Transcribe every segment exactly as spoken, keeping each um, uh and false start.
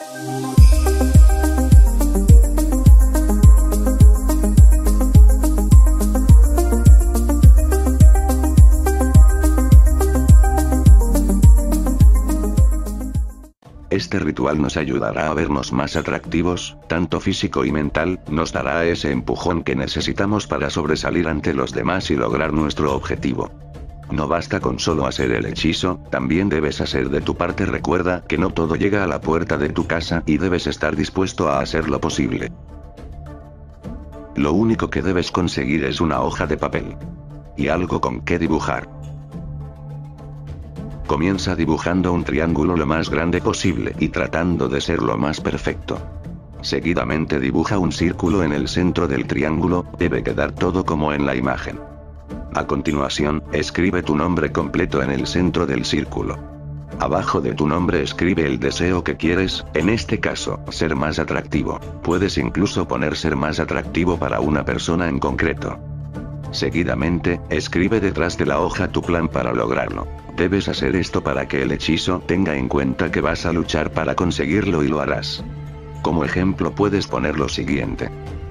Este ritual nos ayudará a vernos más atractivos, tanto físico y mental, nos dará ese empujón que necesitamos para sobresalir ante los demás y lograr nuestro objetivo. No basta con solo hacer el hechizo, también debes hacer de tu parte. Recuerda que no todo llega a la puerta de tu casa y debes estar dispuesto a hacer lo posible. Lo único que debes conseguir es una hoja de papel. Y algo con que dibujar. Comienza dibujando un triángulo lo más grande posible y tratando de ser lo más perfecto. Seguidamente dibuja un círculo en el centro del triángulo, debe quedar todo como en la imagen. A continuación, escribe tu nombre completo en el centro del círculo. Abajo de tu nombre escribe el deseo que quieres, en este caso, ser más atractivo. Puedes incluso poner ser más atractivo para una persona en concreto. Seguidamente, escribe detrás de la hoja tu plan para lograrlo. Debes hacer esto para que el hechizo tenga en cuenta que vas a luchar para conseguirlo y lo harás. Como ejemplo puedes poner lo siguiente.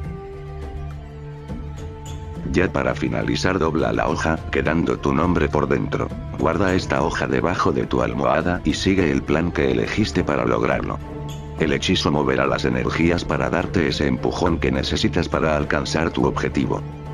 Ya para finalizar, dobla la hoja, quedando tu nombre por dentro. Guarda esta hoja debajo de tu almohada y sigue el plan que elegiste para lograrlo. El hechizo moverá las energías para darte ese empujón que necesitas para alcanzar tu objetivo.